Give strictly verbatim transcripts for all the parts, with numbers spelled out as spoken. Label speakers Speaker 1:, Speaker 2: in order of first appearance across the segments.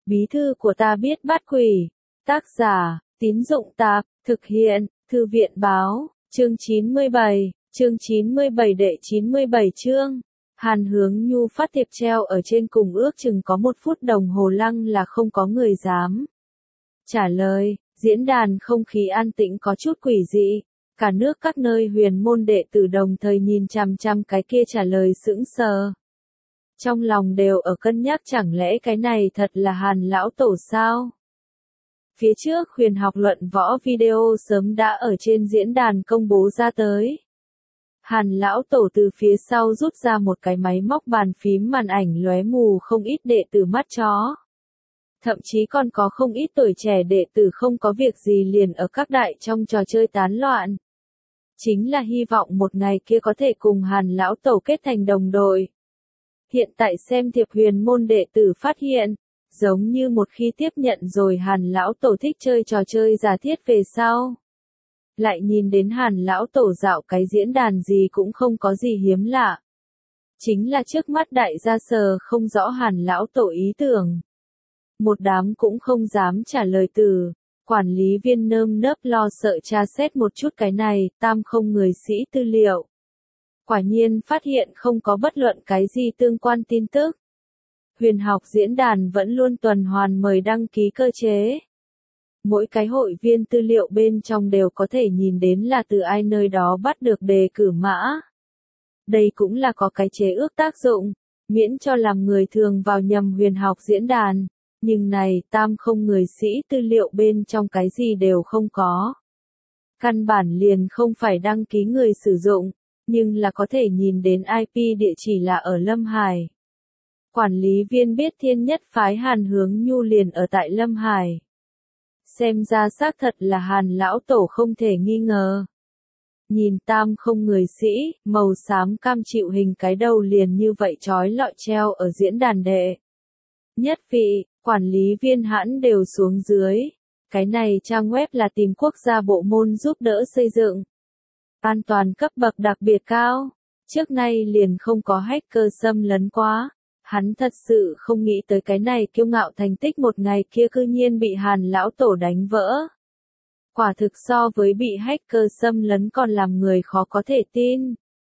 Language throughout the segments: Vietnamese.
Speaker 1: Bí thư của ta biết bắt quỷ. Tác giả, Tín Dụng Tạp, thực hiện, Thư viện Báo, chương chín mươi bảy, chương chín mươi bảy đệ chín mươi bảy chương. Hàn Hướng Nhu phát thiệp treo ở trên cùng ước chừng có một phút đồng hồ lăng là không có người dám trả lời, diễn đàn không khí an tĩnh có chút quỷ dị, cả nước các nơi huyền môn đệ tử đồng thời nhìn chằm chằm cái kia trả lời sững sờ. Trong lòng đều ở cân nhắc chẳng lẽ cái này thật là Hàn lão tổ sao? Phía trước huyền học luận võ video sớm đã ở trên diễn đàn công bố ra tới. Hàn lão tổ từ phía sau rút ra một cái máy móc bàn phím màn ảnh lóe mù không ít đệ tử mắt chó. Thậm chí còn có không ít tuổi trẻ đệ tử không có việc gì liền ở các đại trong trò chơi tán loạn. Chính là hy vọng một ngày kia có thể cùng Hàn lão tổ kết thành đồng đội. Hiện tại xem thiệp huyền môn đệ tử phát hiện, giống như một khi tiếp nhận rồi Hàn lão tổ thích chơi trò chơi giả thiết về sau. Lại nhìn đến Hàn lão tổ dạo cái diễn đàn gì cũng không có gì hiếm lạ. Chính là trước mắt đại gia sờ không rõ Hàn lão tổ ý tưởng. Một đám cũng không dám trả lời từ, quản lý viên nơm nớp lo sợ tra xét một chút cái này, tam không người sĩ tư liệu. Quả nhiên phát hiện không có bất luận cái gì tương quan tin tức. Huyền học diễn đàn vẫn luôn tuần hoàn mời đăng ký cơ chế. Mỗi cái hội viên tư liệu bên trong đều có thể nhìn đến là từ ai nơi đó bắt được đề cử mã. Đây cũng là có cái chế ước tác dụng, miễn cho làm người thường vào nhầm huyền học diễn đàn. Nhưng này tam không người sĩ tư liệu bên trong cái gì đều không có. Căn bản liền không phải đăng ký người sử dụng, nhưng là có thể nhìn đến i pê địa chỉ là ở Lâm Hải. Quản lý viên biết thiên nhất phái Hàn Hướng Nhu liền ở tại Lâm Hải. Xem ra xác thật là Hàn lão tổ không thể nghi ngờ. Nhìn tam không người sĩ, màu xám cam chịu hình cái đầu liền như vậy trói lọi treo ở diễn đàn đệ. Nhất vị, quản lý viên hãn đều xuống dưới. Cái này trang web là tìm quốc gia bộ môn giúp đỡ xây dựng. An toàn cấp bậc đặc biệt cao. Trước nay liền không có hacker xâm lấn quá. Hắn thật sự không nghĩ tới cái này kiêu ngạo thành tích một ngày kia cư nhiên bị Hàn lão tổ đánh vỡ. Quả thực so với bị hacker xâm lấn còn làm người khó có thể tin.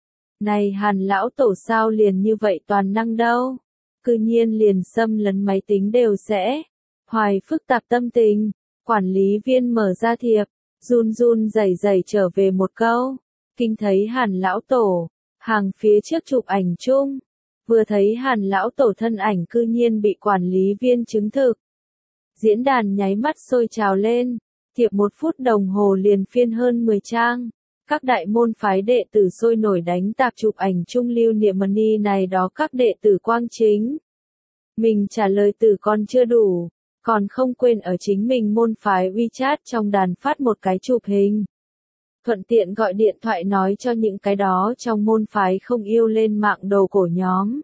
Speaker 1: Này Hàn lão tổ sao liền như vậy toàn năng đâu? Cư nhiên liền xâm lấn máy tính đều sẽ. Hoài phức tạp tâm tình, quản lý viên mở ra thiệp, run run rẩy rẩy trở về một câu. Kinh thấy Hàn lão tổ, hàng phía trước chụp ảnh chung. Vừa thấy Hàn lão tổ thân ảnh cư nhiên bị quản lý viên chứng thực. Diễn đàn nháy mắt sôi trào lên, thiệp một phút đồng hồ liền phiên hơn mười trang. Các đại môn phái đệ tử sôi nổi đánh tạp chụp ảnh chung lưu niệm money này đó các đệ tử quang chính. Mình trả lời từ còn chưa đủ, còn không quên ở chính mình môn phái WeChat trong đàn phát một cái chụp hình. Thuận tiện gọi điện thoại nói cho những cái đó trong môn phái không yêu lên mạng đồ cổ nhóm.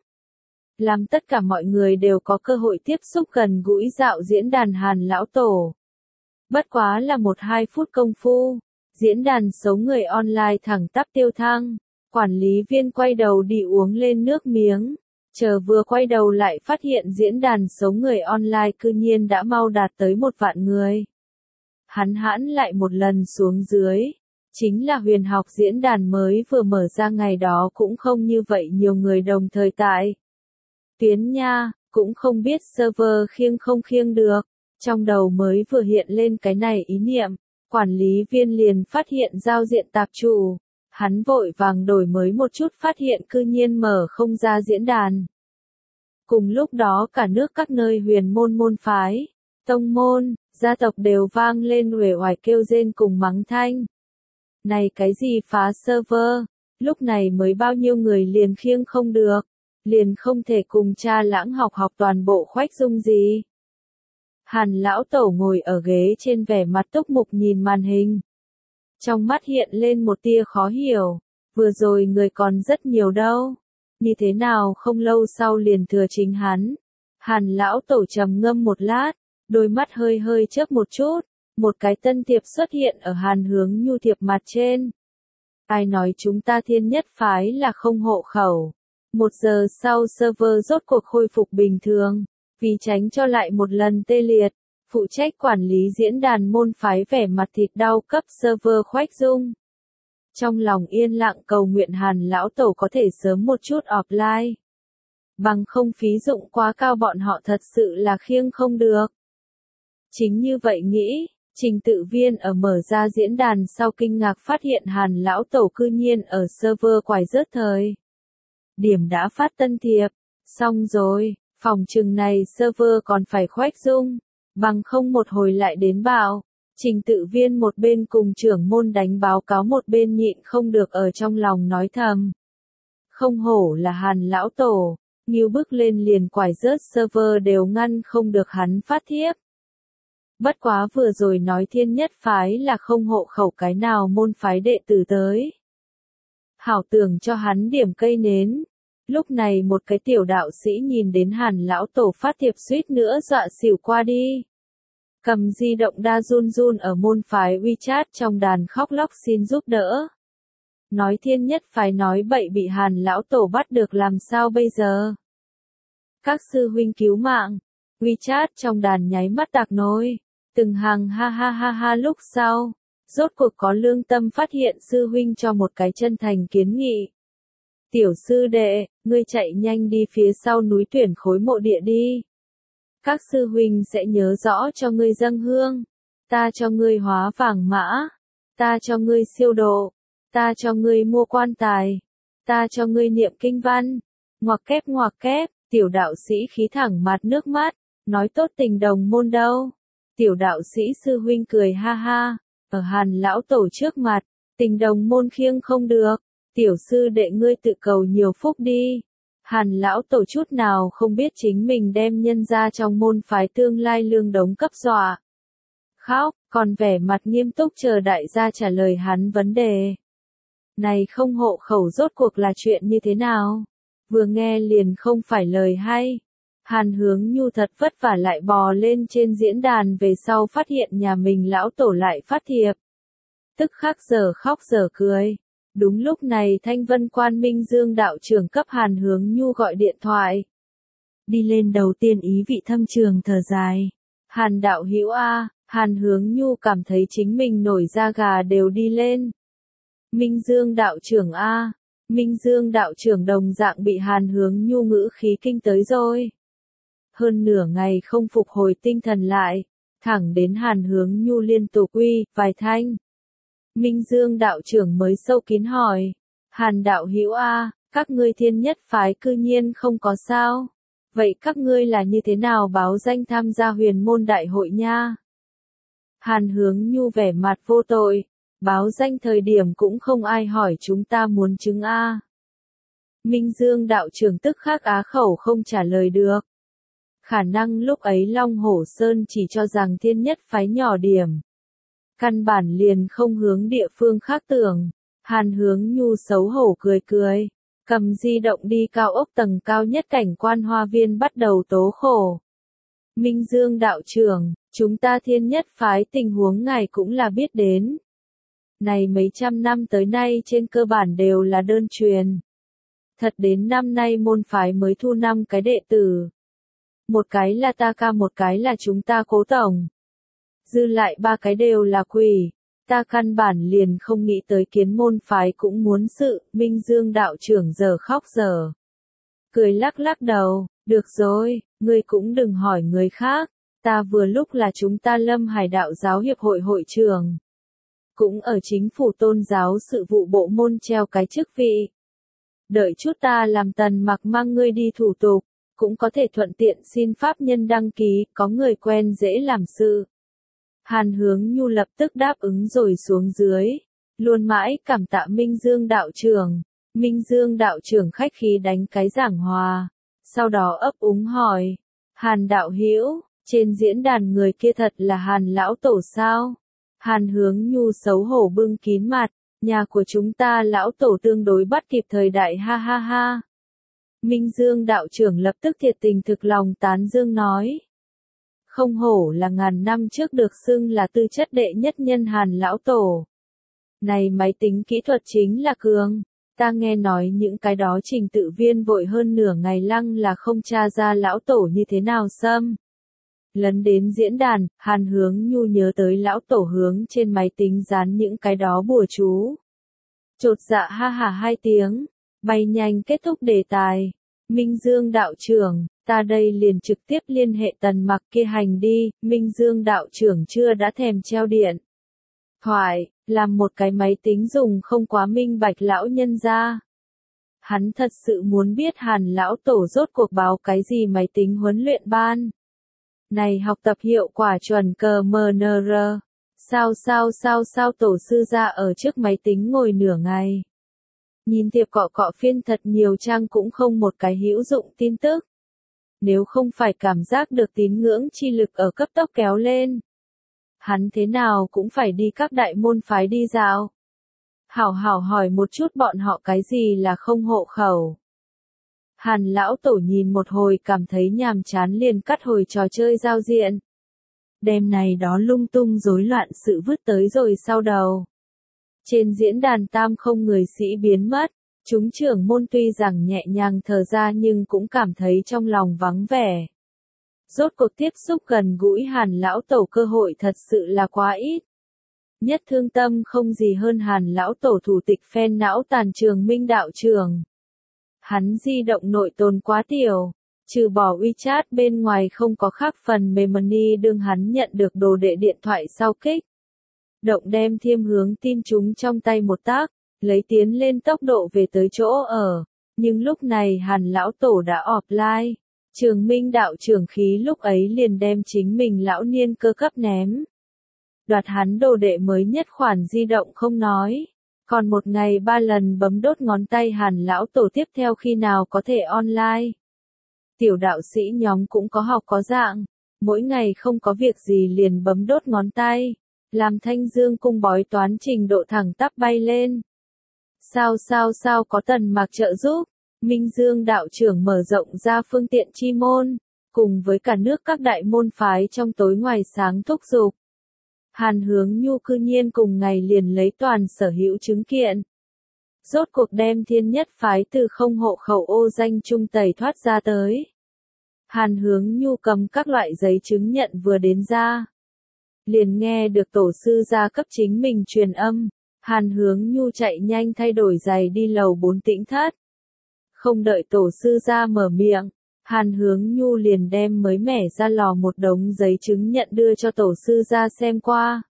Speaker 1: Làm tất cả mọi người đều có cơ hội tiếp xúc gần gũi dạo diễn đàn Hàn lão tổ. Bất quá là một hai phút công phu, diễn đàn số người online thẳng tắp tiêu thăng, quản lý viên quay đầu đi uống lên nước miếng, chờ vừa quay đầu lại phát hiện diễn đàn số người online cư nhiên đã mau đạt tới một vạn người. Hắn hãn lại một lần xuống dưới. Chính là huyền học diễn đàn mới vừa mở ra ngày đó cũng không như vậy nhiều người đồng thời tại. Tiến nha, cũng không biết server khiêng không khiêng được. Trong đầu mới vừa hiện lên cái này ý niệm, quản lý viên liền phát hiện giao diện tạp chủ. Hắn vội vàng đổi mới một chút phát hiện cư nhiên mở không ra diễn đàn. Cùng lúc đó cả nước các nơi huyền môn môn phái, tông môn, gia tộc đều vang lên uể oải kêu rên cùng mắng thanh. Này cái gì phá server, lúc này mới bao nhiêu người liền khiêng không được, liền không thể cùng cha lãng học học toàn bộ khoách dung gì. Hàn lão tổ ngồi ở ghế trên vẻ mặt túc mục nhìn màn hình. Trong mắt hiện lên một tia khó hiểu, vừa rồi người còn rất nhiều đâu, như thế nào không lâu sau liền thừa chính hắn. Hàn lão tổ trầm ngâm một lát, đôi mắt hơi hơi chớp một chút. Một cái tân thiệp xuất hiện ở Hàn Hướng Nhu thiệp mặt trên. Ai nói chúng ta thiên nhất phái là không hộ khẩu. Một giờ sau server rốt cuộc khôi phục bình thường. Vì tránh cho lại một lần tê liệt, phụ trách quản lý diễn đàn môn phái vẻ mặt thịt đau cấp server khoách dung. Trong lòng yên lặng cầu nguyện Hàn lão tổ có thể sớm một chút offline. Bằng không phí dụng quá cao bọn họ thật sự là khiêng không được. Chính như vậy nghĩ, Trình Tự Viên ở mở ra diễn đàn sau kinh ngạc phát hiện Hàn lão tổ cư nhiên ở server quải rớt thời. Điểm đã phát tân thiệp, xong rồi, phòng chừng này server còn phải khoách dung, bằng không một hồi lại đến bảo. Trình Tự Viên một bên cùng trưởng môn đánh báo cáo một bên nhịn không được ở trong lòng nói thầm. Không hổ là Hàn lão tổ, nghiêu bước lên liền quải rớt server đều ngăn không được hắn phát thiếp. Bất quá vừa rồi nói thiên nhất phái là không hộ khẩu cái nào môn phái đệ tử tới. Hảo tưởng cho hắn điểm cây nến. Lúc này một cái tiểu đạo sĩ nhìn đến Hàn lão tổ phát thiệp suýt nữa dọa xỉu qua đi. Cầm di động đa run run ở môn phái WeChat trong đàn khóc lóc xin giúp đỡ. Nói thiên nhất phái nói bậy bị Hàn lão tổ bắt được làm sao bây giờ? Các sư huynh cứu mạng. WeChat trong đàn nháy mắt tạc nối. Từng hàng ha ha ha ha lúc sau. Rốt cuộc có lương tâm phát hiện sư huynh cho một cái chân thành kiến nghị. Tiểu sư đệ, ngươi chạy nhanh đi phía sau núi tuyển khối mộ địa đi. Các sư huynh sẽ nhớ rõ cho ngươi dâng hương. Ta cho ngươi hóa vàng mã. Ta cho ngươi siêu độ. Ta cho ngươi mua quan tài. Ta cho ngươi niệm kinh văn. Ngoặc kép ngoặc kép, tiểu đạo sĩ khí thẳng mặt nước mắt. Nói tốt tình đồng môn đâu. Tiểu đạo sĩ sư huynh cười ha ha. Ở Hàn lão tổ trước mặt, tình đồng môn khiêng không được. Tiểu sư đệ ngươi tự cầu nhiều phúc đi. Hàn lão tổ chút nào không biết chính mình đem nhân ra trong môn phái tương lai lương đống cấp dọa. Khóc, còn vẻ mặt nghiêm túc chờ đại gia trả lời hắn vấn đề. Này không hộ khẩu rốt cuộc là chuyện như thế nào? Vừa nghe liền không phải lời hay. Hàn Hướng Nhu thật vất vả lại bò lên trên diễn đàn về sau phát hiện nhà mình lão tổ lại phát thiệp. Tức khắc giờ khóc giờ cười. Đúng lúc này Thanh Vân Quan Minh Dương đạo trưởng cấp Hàn Hướng Nhu gọi điện thoại. Đi lên đầu tiên ý vị thâm trường thở dài. Hàn đạo hữu a, Hàn Hướng Nhu cảm thấy chính mình nổi da gà đều đi lên. Minh Dương đạo trưởng a, Minh Dương đạo trưởng đồng dạng bị Hàn Hướng Nhu ngữ khí kinh tới rồi. Hơn nửa ngày không phục hồi tinh thần lại, thẳng đến Hàn Hướng Nhu liên tục uy vài thanh. Minh Dương đạo trưởng mới sâu kín hỏi, Hàn đạo hữu a, các ngươi thiên nhất phái cư nhiên không có sao, vậy các ngươi là như thế nào báo danh tham gia huyền môn đại hội nha? Hàn Hướng Nhu vẻ mặt vô tội, báo danh thời điểm cũng không ai hỏi chúng ta muốn chứng a. Minh Dương đạo trưởng tức khắc á khẩu không trả lời được. Khả năng lúc ấy Long Hổ Sơn chỉ cho rằng thiên nhất phái nhỏ điểm. Căn bản liền không hướng địa phương khác tưởng. Hàn Hướng Nhu xấu hổ cười cười. Cầm di động đi cao ốc tầng cao nhất cảnh quan hoa viên bắt đầu tố khổ. Minh Dương đạo trưởng, chúng ta thiên nhất phái tình huống ngài cũng là biết đến. Này mấy trăm năm tới nay trên cơ bản đều là đơn truyền. Thật đến năm nay môn phái mới thu năm cái đệ tử. Một cái là ta ca một cái là chúng ta cố tổng. Dư lại ba cái đều là quỷ. Ta căn bản liền không nghĩ tới kiến môn phái cũng muốn sự. Minh Dương đạo trưởng giờ khóc giờ cười lắc lắc đầu. Được rồi, ngươi cũng đừng hỏi người khác. Ta vừa lúc là chúng ta Lâm Hải đạo giáo hiệp hội hội trưởng. Cũng ở chính phủ tôn giáo sự vụ bộ môn treo cái chức vị. Đợi chút ta làm tần mặc mang ngươi đi thủ tục. Cũng có thể thuận tiện xin pháp nhân đăng ký, có người quen dễ làm sự. Hàn Hướng Nhu lập tức đáp ứng rồi xuống dưới. Luôn mãi cảm tạ Minh Dương đạo trưởng. Minh Dương đạo trưởng khách khí đánh cái giảng hòa. Sau đó ấp úng hỏi. Hàn đạo hữu, trên diễn đàn người kia thật là Hàn lão tổ sao? Hàn Hướng Nhu xấu hổ bưng kín mặt. Nhà của chúng ta lão tổ tương đối bắt kịp thời đại ha ha ha. Minh Dương đạo trưởng lập tức thiệt tình thực lòng tán dương nói. Không hổ là ngàn năm trước được xưng là tư chất đệ nhất nhân Hàn lão tổ. Này máy tính kỹ thuật chính là cường. Ta nghe nói những cái đó trình tự viên vội hơn nửa ngày lăng là không tra ra lão tổ như thế nào xâm. Lấn đến diễn đàn, Hàn Hướng Nhu nhớ tới lão tổ hướng trên máy tính dán những cái đó bùa chú. Chột dạ ha hả hai tiếng, bay nhanh kết thúc đề tài. Minh Dương đạo trưởng, ta đây liền trực tiếp liên hệ Tần Mặc kia hành đi, Minh Dương đạo trưởng chưa đã thèm treo điện thoại, làm một cái máy tính dùng không quá minh bạch lão nhân ra. Hắn thật sự muốn biết Hàn lão tổ rốt cuộc báo cái gì máy tính huấn luyện ban. Này học tập hiệu quả chuẩn cờ mờ nờ rờ. Sao sao sao sao tổ sư ra ở trước máy tính ngồi nửa ngày. Nhìn thiệp cọ cọ phiên thật nhiều trang cũng không một cái hữu dụng tin tức. Nếu không phải cảm giác được tín ngưỡng chi lực ở cấp tốc kéo lên. Hắn thế nào cũng phải đi các đại môn phái đi dạo. Hảo hảo hỏi một chút bọn họ cái gì là không hộ khẩu. Hàn lão tổ nhìn một hồi cảm thấy nhàm chán liền cắt hồi trò chơi giao diện. Đêm này đó lung tung rối loạn sự vứt tới rồi sau đầu. Trên diễn đàn tam không người sĩ biến mất, chúng trưởng môn tuy rằng nhẹ nhàng thở ra nhưng cũng cảm thấy trong lòng vắng vẻ. Rốt cuộc tiếp xúc gần gũi Hàn lão tổ cơ hội thật sự là quá ít. Nhất thương tâm không gì hơn Hàn lão tổ thủ tịch phen não tàn Trường Minh đạo trường. Hắn di động nội tồn quá tiểu, trừ bỏ WeChat bên ngoài không có khác phần mềm money đương hắn nhận được đồ đệ điện thoại sau kích. Động đem thiêm hướng tin chúng trong tay một tác, lấy tiến lên tốc độ về tới chỗ ở, nhưng lúc này Hàn lão tổ đã offline. Trường Minh đạo trưởng khí lúc ấy liền đem chính mình lão niên cơ cấp ném. Đoạt hắn đồ đệ mới nhất khoản di động không nói. Còn một ngày ba lần bấm đốt ngón tay Hàn lão tổ tiếp theo khi nào có thể online. Tiểu đạo sĩ nhóm cũng có học có dạng, mỗi ngày không có việc gì liền bấm đốt ngón tay, làm Thanh Dương cung bói toán trình độ thẳng tắp bay lên. Sao sao sao có Tần Mặc trợ giúp, Minh Dương đạo trưởng mở rộng ra phương tiện chi môn, cùng với cả nước các đại môn phái trong tối ngoài sáng thúc giục. Hàn Hướng Nhu cư nhiên cùng ngày liền lấy toàn sở hữu chứng kiện. Rốt cuộc đem Thiên Nhất phái từ không hộ khẩu ô danh trung tẩy thoát ra tới. Hàn Hướng Nhu cầm các loại giấy chứng nhận vừa đến ra. Liền nghe được tổ sư gia cấp chính mình truyền âm. Hàn Hướng Nhu chạy nhanh thay đổi giày đi lầu bốn tĩnh thất. Không đợi tổ sư gia mở miệng. Hàn Hướng Nhu liền đem mới mẻ ra lò một đống giấy chứng nhận đưa cho tổ sư gia xem qua.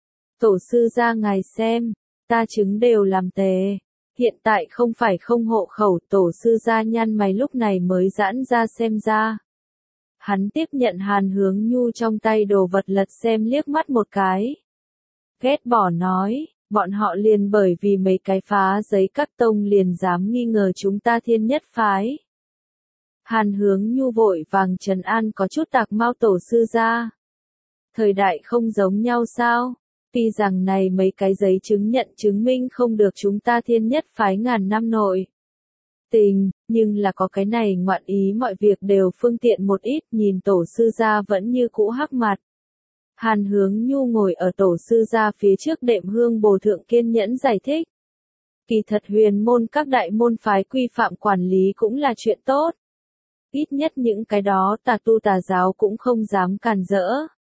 Speaker 1: Tổ sư gia ngài xem, ta chứng đều làm tề. Hiện tại không phải không hộ khẩu, tổ sư gia nhăn mày lúc này mới giãn ra xem ra. Hắn tiếp nhận Hàn Hướng Nhu trong tay đồ vật lật xem liếc mắt một cái. Ghét bỏ nói, bọn họ liền bởi vì mấy cái phá giấy các tông liền dám nghi ngờ chúng ta Thiên Nhất phái. Hàn Hướng Nhu vội vàng trấn an có chút tạc mau tổ sư gia. Thời đại không giống nhau sao? Tuy rằng này mấy cái giấy chứng nhận chứng minh không được chúng ta Thiên Nhất phái ngàn năm nội tình, nhưng là có cái này ngoạn ý mọi việc đều phương tiện một ít, nhìn tổ sư gia vẫn như cũ hắc mặt. Hàn Hướng Nhu ngồi ở tổ sư gia phía trước đệm hương bồ thượng kiên nhẫn giải thích. Kỳ thật huyền môn các đại môn phái quy phạm quản lý cũng là chuyện tốt. Ít nhất những cái đó tà tu tà giáo cũng không dám càn rỡ.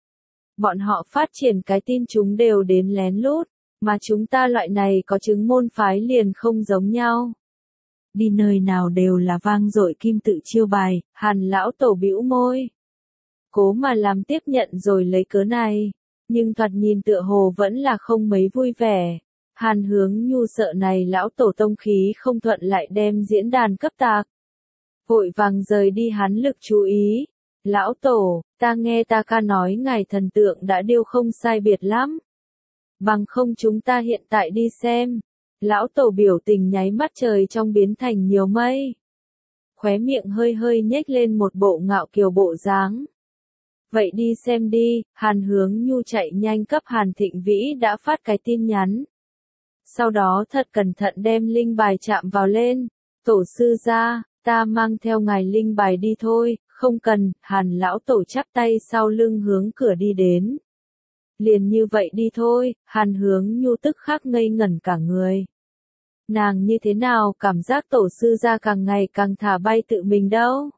Speaker 1: Bọn họ phát triển cái tin chúng đều đến lén lút, mà chúng ta loại này có chứng môn phái liền không giống nhau. Đi nơi nào đều là vang dội kim tự chiêu bài, Hàn lão tổ bĩu môi. Cố mà làm tiếp nhận rồi lấy cớ này, nhưng thoạt nhìn tựa hồ vẫn là không mấy vui vẻ. Hàn Hướng Nhu sợ này lão tổ tông khí không thuận lại đem diễn đàn cấp tạc. Vội vàng rời đi hắn lực chú ý. Lão tổ, ta nghe ta ca nói ngài thần tượng đã điêu không sai biệt lắm. Bằng không chúng ta hiện tại đi xem. Lão tổ biểu tình nháy mắt trời trong biến thành nhiều mây. Khóe miệng hơi hơi nhếch lên một bộ ngạo kiều bộ dáng. Vậy đi xem đi, Hàn Hướng Nhu chạy nhanh cấp Hàn Thịnh Vĩ đã phát cái tin nhắn. Sau đó thật cẩn thận đem linh bài chạm vào lên. Tổ sư gia, ta mang theo ngài linh bài đi thôi, không cần, Hàn lão tổ chắp tay sau lưng hướng cửa đi đến. Liền như vậy đi thôi, Hàn Hướng Nhu tức khắc ngây ngẩn cả người. Nàng như thế nào cảm giác tổ sư gia càng ngày càng thả bay tự mình đâu.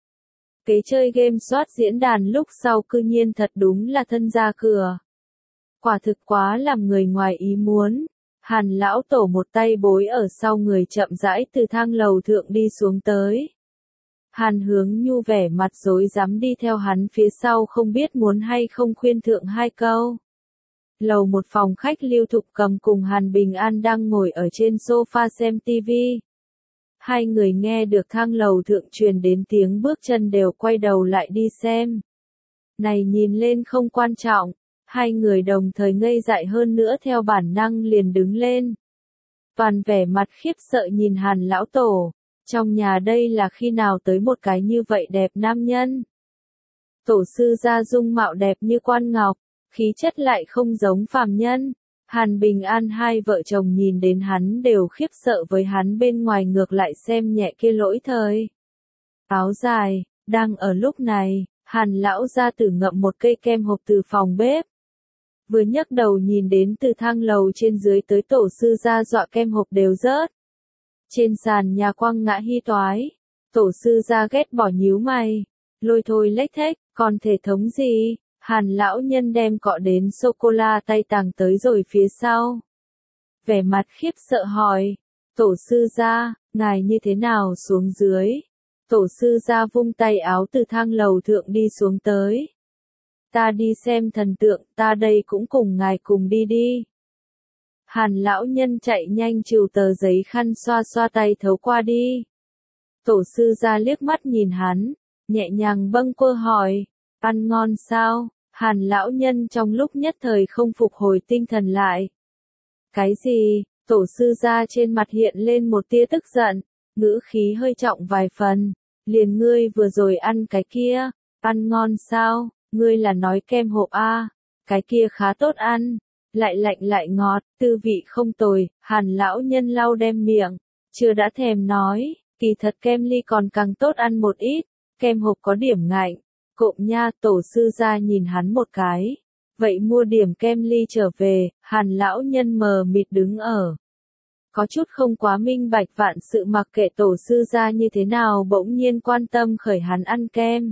Speaker 1: Kế chơi game soát diễn đàn lúc sau cư nhiên thật đúng là thân ra cửa. Quả thực quá làm người ngoài ý muốn. Hàn lão tổ một tay bối ở sau người chậm rãi từ thang lầu thượng đi xuống tới. Hàn Hướng Nhu vẻ mặt rối rắm đi theo hắn phía sau không biết muốn hay không khuyên thượng hai câu. Lầu một phòng khách Lưu Thục Cầm cùng Hàn Bình An đang ngồi ở trên sofa xem tivi. Hai người nghe được thang lầu thượng truyền đến tiếng bước chân đều quay đầu lại đi xem. Này nhìn lên không quan trọng, hai người đồng thời ngây dại hơn nữa theo bản năng liền đứng lên. Toàn vẻ mặt khiếp sợ nhìn Hàn lão tổ, trong nhà đây là khi nào tới một cái như vậy đẹp nam nhân. Tổ sư gia dung mạo đẹp như quan ngọc, khí chất lại không giống phàm nhân. Hàn Bình An hai vợ chồng nhìn đến hắn đều khiếp sợ với hắn bên ngoài ngược lại xem nhẹ kia lỗi thời. Áo dài, đang ở lúc này, Hàn lão gia tử ngậm một cây kem hộp từ phòng bếp. Vừa nhấc đầu nhìn đến từ thang lầu trên dưới tới tổ sư gia dọa kem hộp đều rớt. Trên sàn nhà quăng ngã hy toái, tổ sư gia ghét bỏ nhíu mày, lôi thôi lếch thếch, còn thể thống gì? Hàn lão nhân đem cọ đến sô-cô-la tay tàng tới rồi phía sau. Vẻ mặt khiếp sợ hỏi, tổ sư gia, ngài như thế nào xuống dưới? Tổ sư gia vung tay áo từ thang lầu thượng đi xuống tới. Ta đi xem thần tượng, ta đây cũng cùng ngài cùng đi đi. Hàn lão nhân chạy nhanh trừ tờ giấy khăn xoa xoa tay thấu qua đi. Tổ sư gia liếc mắt nhìn hắn, nhẹ nhàng bâng quơ hỏi, ăn ngon sao? Hàn lão nhân trong lúc nhất thời không phục hồi tinh thần lại. Cái gì? Tổ sư gia trên mặt hiện lên một tia tức giận, ngữ khí hơi trọng vài phần. Liền ngươi vừa rồi ăn cái kia, ăn ngon sao? Ngươi là nói kem hộp a? Cái kia khá tốt ăn, lại lạnh lại ngọt, tư vị không tồi. Hàn lão nhân lau đem miệng, chưa đã thèm nói, kỳ thật kem ly còn càng tốt ăn một ít, kem hộp có điểm ngạnh. Cộm nha, tổ sư gia nhìn hắn một cái. Vậy mua điểm kem ly trở về. Hàn lão nhân mờ mịt đứng ở. Có chút không quá minh bạch vạn sự mặc kệ tổ sư gia như thế nào bỗng nhiên quan tâm khởi hắn ăn kem.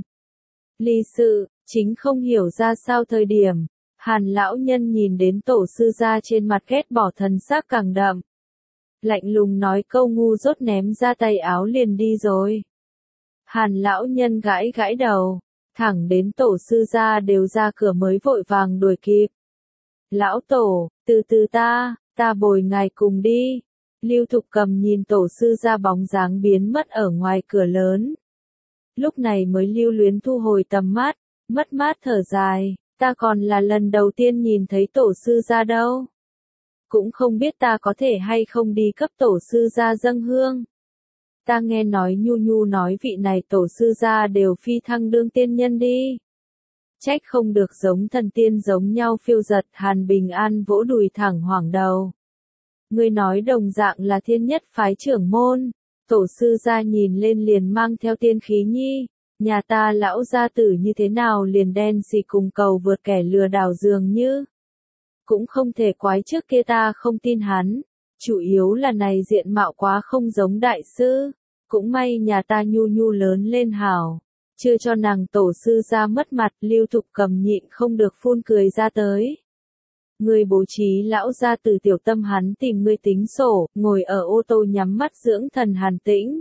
Speaker 1: Ly sự, chính không hiểu ra sao thời điểm. Hàn lão nhân nhìn đến tổ sư gia trên mặt ghét bỏ thần sắc càng đậm. Lạnh lùng nói câu ngu dốt ném ra tay áo liền đi rồi. Hàn lão nhân gãi gãi đầu. Thẳng đến tổ sư gia đều ra cửa mới vội vàng đuổi kịp. Lão tổ, từ từ ta, ta bồi ngài cùng đi. Lưu Thục Cầm nhìn tổ sư gia bóng dáng biến mất ở ngoài cửa lớn. Lúc này mới lưu luyến thu hồi tầm mắt, mất mát thở dài, ta còn là lần đầu tiên nhìn thấy tổ sư gia đâu. Cũng không biết ta có thể hay không đi cấp tổ sư gia dâng hương. Ta nghe nói Nhu Nhu nói vị này tổ sư gia đều phi thăng đương tiên nhân đi. Trách không được giống thần tiên giống nhau phiêu giật. Hàn Bình An vỗ đùi thẳng hoảng đầu. Ngươi nói đồng dạng là thiên nhất phái trưởng môn. Tổ sư gia nhìn lên liền mang theo tiên khí nhi. Nhà ta lão gia tử như thế nào liền đen xì cùng cầu vượt kẻ lừa đảo dường như. Cũng không thể quái trước kia ta không tin hắn. Chủ yếu là này diện mạo quá không giống đại sư. Cũng may nhà ta Nhu Nhu lớn lên hảo. Chưa cho nàng tổ sư ra mất mặt. Lưu Thục Cầm nhịn không được phun cười ra tới. Người bố trí lão gia từ tiểu tâm hắn tìm ngươi tính sổ. Ngồi ở ô tô nhắm mắt dưỡng thần Hàn Tĩnh.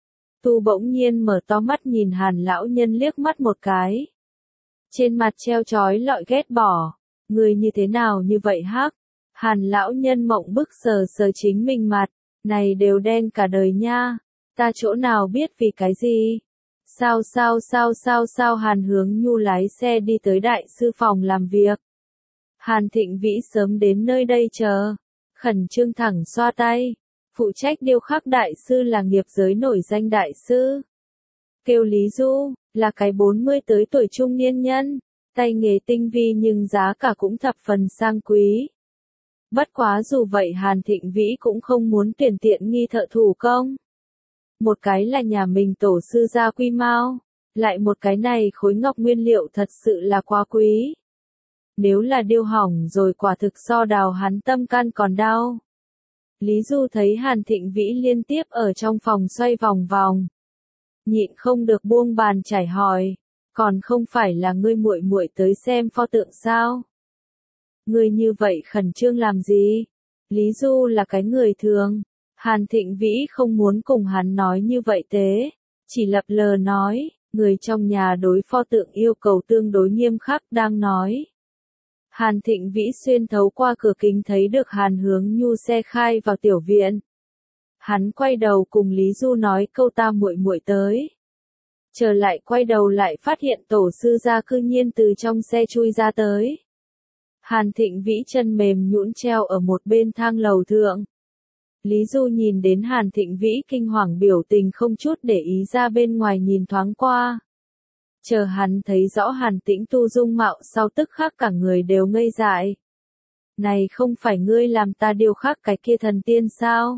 Speaker 1: Tu bỗng nhiên mở to mắt nhìn Hàn lão nhân liếc mắt một cái. Trên mặt treo chói lọi ghét bỏ. Người như thế nào như vậy hắc? Hàn lão nhân mộng bức sờ sờ chính mình mặt. Này đều đen cả đời nha. Ta chỗ nào biết vì cái gì? Sao sao sao sao sao Hàn Hướng Nhu lái xe đi tới đại sư phòng làm việc. Hàn Thịnh Vĩ sớm đến nơi đây chờ. Khẩn trương thẳng xoa tay. Phụ trách điêu khắc đại sư là nghiệp giới nổi danh đại sư. Kêu Lý Du, là cái bốn mươi tới tuổi trung niên nhân. Tay nghề tinh vi nhưng giá cả cũng thập phần sang quý. Bất quá dù vậy Hàn Thịnh Vĩ cũng không muốn tuyển tiện nghi thợ thủ công. Một cái là nhà mình tổ sư gia quy mau, lại một cái này khối ngọc nguyên liệu thật sự là quá quý. Nếu là điêu hỏng rồi quả thực so đào hắn tâm can còn đau. Lý Du thấy Hàn Thịnh Vĩ liên tiếp ở trong phòng xoay vòng vòng. Nhịn không được buông bàn chải hỏi, còn không phải là ngươi muội muội tới xem pho tượng sao? Ngươi như vậy khẩn trương làm gì? Lý Du là cái người thường. Hàn Thịnh Vĩ không muốn cùng hắn nói như vậy tế, chỉ lập lờ nói, người trong nhà đối pho tượng yêu cầu tương đối nghiêm khắc đang nói. Hàn Thịnh Vĩ xuyên thấu qua cửa kính thấy được Hàn Hướng Nhu xe khai vào tiểu viện. Hắn quay đầu cùng Lý Du nói câu ta muội muội tới. Trở lại quay đầu lại phát hiện tổ sư gia cư nhiên từ trong xe chui ra tới. Hàn Thịnh Vĩ chân mềm nhũn treo ở một bên thang lầu thượng. Lý Du nhìn đến Hàn Thịnh Vĩ kinh hoàng biểu tình không chút để ý ra bên ngoài nhìn thoáng qua. Chờ hắn thấy rõ Hàn Tĩnh Tu dung mạo sau tức khắc cả người đều ngây dại. Này không phải ngươi làm ta điều khắc cái kia thần tiên sao?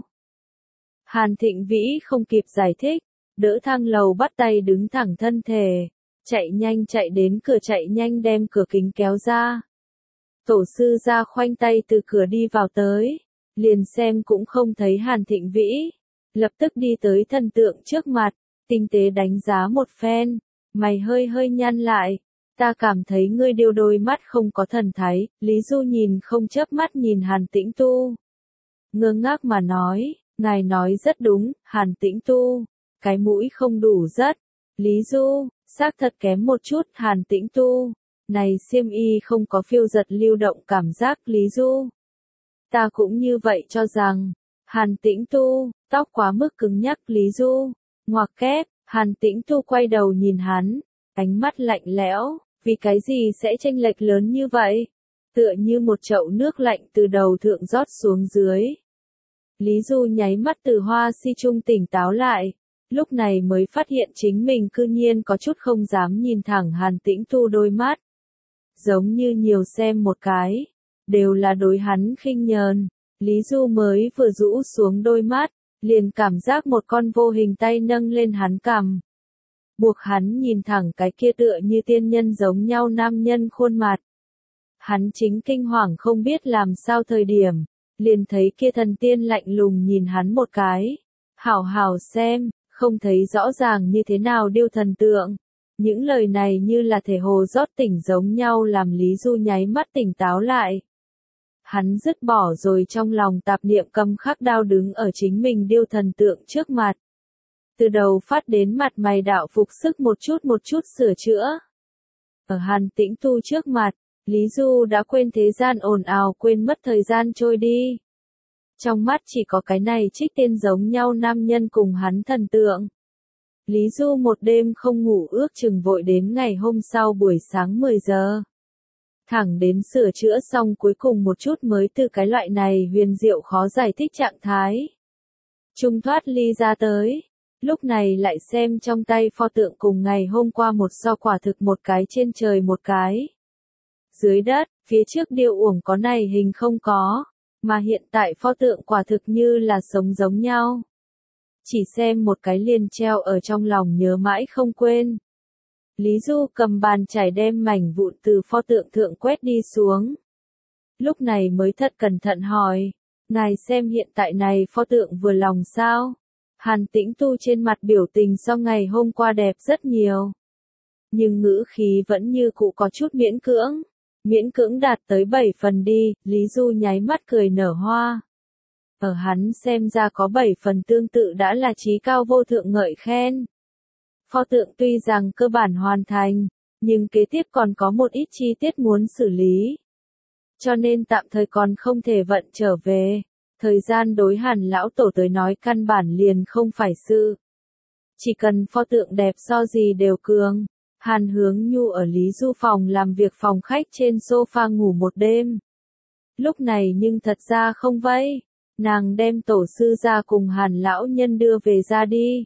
Speaker 1: Hàn Thịnh Vĩ không kịp giải thích, đỡ thang lầu bắt tay đứng thẳng thân thể, chạy nhanh chạy đến cửa chạy nhanh đem cửa kính kéo ra. Tổ sư ra khoanh tay từ cửa đi vào tới, liền xem cũng không thấy Hàn Thịnh Vĩ, lập tức đi tới thần tượng trước mặt, tinh tế đánh giá một phen, mày hơi hơi nhăn lại, ta cảm thấy ngươi điều đôi mắt không có thần thái. Lý Du nhìn không chớp mắt nhìn Hàn Tĩnh Tu, ngơ ngác mà nói, ngài nói rất đúng, Hàn Tĩnh Tu, cái mũi không đủ rất. Lý Du, xác thật kém một chút. Hàn Tĩnh Tu, này xiêm y không có phiêu giật lưu động cảm giác. Lý Du, ta cũng như vậy cho rằng. Hàn Tĩnh Tu, tóc quá mức cứng nhắc. Lý Du, ngoặc kép. Hàn Tĩnh Tu quay đầu nhìn hắn, ánh mắt lạnh lẽo, vì cái gì sẽ chênh lệch lớn như vậy? Tựa như một chậu nước lạnh từ đầu thượng rót xuống dưới. Lý Du nháy mắt từ hoa si trung tỉnh táo lại, lúc này mới phát hiện chính mình cư nhiên có chút không dám nhìn thẳng Hàn Tĩnh Tu đôi mắt. Giống như nhiều xem một cái, đều là đối hắn khinh nhờn. Lý Du mới vừa rũ xuống đôi mắt, liền cảm giác một con vô hình tay nâng lên hắn cằm. Buộc hắn nhìn thẳng cái kia tựa như tiên nhân giống nhau nam nhân khuôn mặt. Hắn chính kinh hoàng không biết làm sao thời điểm, liền thấy kia thần tiên lạnh lùng nhìn hắn một cái. Hảo hảo xem, không thấy rõ ràng như thế nào điêu thần tượng. Những lời này như là thể hồ rót tỉnh giống nhau làm Lý Du nháy mắt tỉnh táo lại. Hắn dứt bỏ rồi trong lòng tạp niệm cầm khắc đao đứng ở chính mình điêu thần tượng trước mặt. Từ đầu phát đến mặt mày đạo phục sức một chút một chút sửa chữa. Ở Hàn Tĩnh Tu trước mặt, Lý Du đã quên thế gian ồn ào, quên mất thời gian trôi đi. Trong mắt chỉ có cái này trích tiên giống nhau nam nhân cùng hắn thần tượng. Lý Du một đêm không ngủ ước chừng vội đến ngày hôm sau buổi sáng mười giờ. Thẳng đến sửa chữa xong cuối cùng một chút mới từ cái loại này huyền diệu khó giải thích trạng thái. Trung thoát ly ra tới. Lúc này lại xem trong tay pho tượng cùng ngày hôm qua một so quả thực một cái trên trời một cái. Dưới đất, phía trước điêu uổng có này hình không có, mà hiện tại pho tượng quả thực như là sống giống nhau. Chỉ xem một cái liền treo ở trong lòng nhớ mãi không quên. Lý Du cầm bàn chải đem mảnh vụn từ pho tượng thượng quét đi xuống. Lúc này mới thật cẩn thận hỏi, ngài xem hiện tại này pho tượng vừa lòng sao? Hàn Tĩnh Tu trên mặt biểu tình so ngày hôm qua đẹp rất nhiều. Nhưng ngữ khí vẫn như cũ có chút miễn cưỡng. Miễn cưỡng đạt tới bảy phần đi. Lý Du nháy mắt cười nở hoa. Ở hắn xem ra có bảy phần tương tự đã là chí cao vô thượng ngợi khen. Pho tượng tuy rằng cơ bản hoàn thành, nhưng kế tiếp còn có một ít chi tiết muốn xử lý. Cho nên tạm thời còn không thể vận trở về. Thời gian đối Hàn lão tổ tới nói căn bản liền không phải sự. Chỉ cần pho tượng đẹp so gì đều cường. Hàn Hướng Nhu ở Lý Du phòng làm việc phòng khách trên sofa ngủ một đêm. Lúc này nhưng thật ra không vậy. Nàng đem tổ sư ra cùng Hàn lão nhân đưa về ra đi.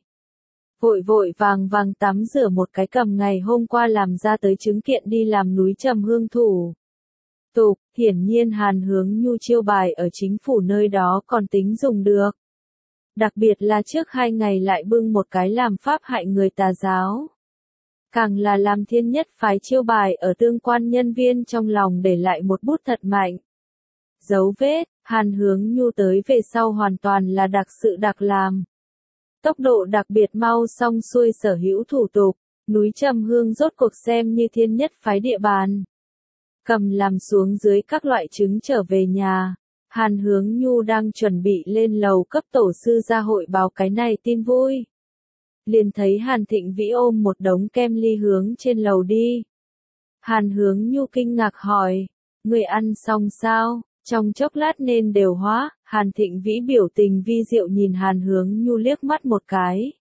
Speaker 1: Vội vội vàng vàng tắm rửa một cái cầm ngày hôm qua làm ra tới chứng kiện đi làm núi trầm hương thủ. Tục, hiển nhiên Hàn Hướng Nhu chiêu bài ở chính phủ nơi đó còn tính dùng được. Đặc biệt là trước hai ngày lại bưng một cái làm pháp hại người tà giáo. Càng là làm thiên nhất phái chiêu bài ở tương quan nhân viên trong lòng để lại một bút thật mạnh. Dấu vết, Hàn Hướng Nhu tới về sau hoàn toàn là đặc sự đặc làm. Tốc độ đặc biệt mau xong xuôi sở hữu thủ tục, núi Trầm Hương rốt cuộc xem như thiên nhất phái địa bàn. Cầm làm xuống dưới các loại trứng trở về nhà, Hàn Hướng Nhu đang chuẩn bị lên lầu cấp tổ sư ra hội báo cái này tin vui. Liền thấy Hàn Thịnh Vĩ ôm một đống kem ly hướng trên lầu đi. Hàn Hướng Nhu kinh ngạc hỏi, người ăn xong sao? Trong chốc lát nên đều hóa, Hàn Thịnh Vĩ biểu tình vi diệu nhìn Hàn Hướng Nhu liếc mắt một cái.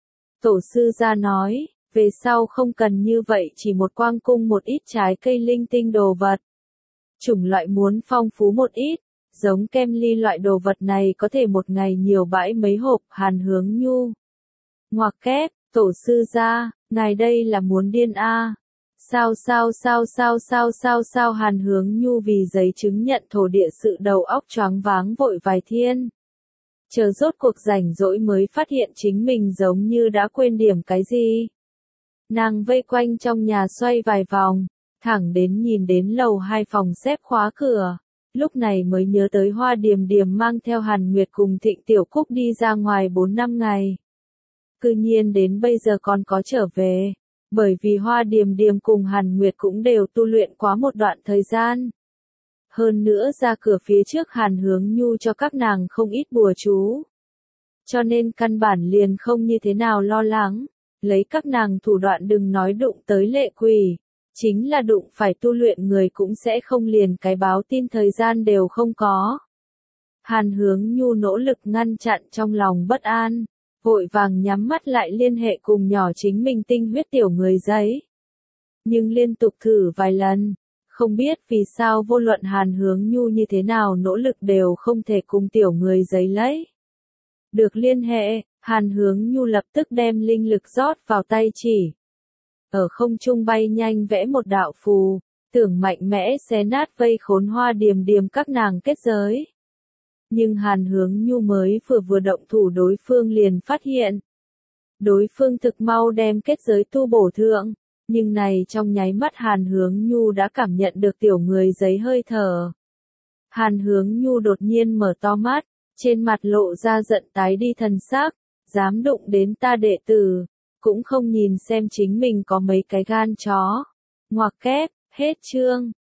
Speaker 1: Tổ sư ra nói, về sau không cần như vậy chỉ một quang cung một ít trái cây linh tinh đồ vật. Chủng loại muốn phong phú một ít, giống kem ly loại đồ vật này có thể một ngày nhiều bãi mấy hộp. Hàn Hướng Nhu ngoặc kép, tổ sư ra, ngài đây là muốn điên a? À. Sao sao sao sao sao sao sao Hàn Hướng Nhu vì giấy chứng nhận thổ địa sự đầu óc choáng váng vội vài thiên. Chờ rốt cuộc rảnh rỗi mới phát hiện chính mình giống như đã quên điểm cái gì. Nàng vây quanh trong nhà xoay vài vòng, thẳng đến nhìn đến lầu hai phòng xếp khóa cửa. Lúc này mới nhớ tới Hoa Điềm Điềm mang theo Hàn Nguyệt cùng Thịnh Tiểu Cúc đi ra ngoài bốn năm ngày. Cư nhiên đến bây giờ còn có trở về. Bởi vì Hoa Điềm Điềm cùng Hàn Nguyệt cũng đều tu luyện quá một đoạn thời gian. Hơn nữa ra cửa phía trước Hàn Hướng Nhu cho các nàng không ít bùa chú. Cho nên căn bản liền không như thế nào lo lắng. Lấy các nàng thủ đoạn đừng nói đụng tới lệ quỷ. Chính là đụng phải tu luyện người cũng sẽ không liền cái báo tin thời gian đều không có. Hàn Hướng Nhu nỗ lực ngăn chặn trong lòng bất an. Vội vàng nhắm mắt lại liên hệ cùng nhỏ chính mình tinh huyết tiểu người giấy. Nhưng liên tục thử vài lần, không biết vì sao vô luận Hàn Hướng Nhu như thế nào nỗ lực đều không thể cùng tiểu người giấy lấy. Được liên hệ, Hàn Hướng Nhu lập tức đem linh lực rót vào tay chỉ. Ở không trung bay nhanh vẽ một đạo phù, tưởng mạnh mẽ xé nát vây khốn Hoa Điềm Điềm các nàng kết giới. Nhưng Hàn Hướng Nhu mới vừa vừa động thủ đối phương liền phát hiện. Đối phương thực mau đem kết giới tu bổ thượng, nhưng này trong nháy mắt Hàn Hướng Nhu đã cảm nhận được tiểu người giấy hơi thở. Hàn Hướng Nhu đột nhiên mở to mắt, trên mặt lộ ra giận tái đi thần sắc, dám đụng đến ta đệ tử, cũng không nhìn xem chính mình có mấy cái gan chó. Ngoặc kép, hết chương.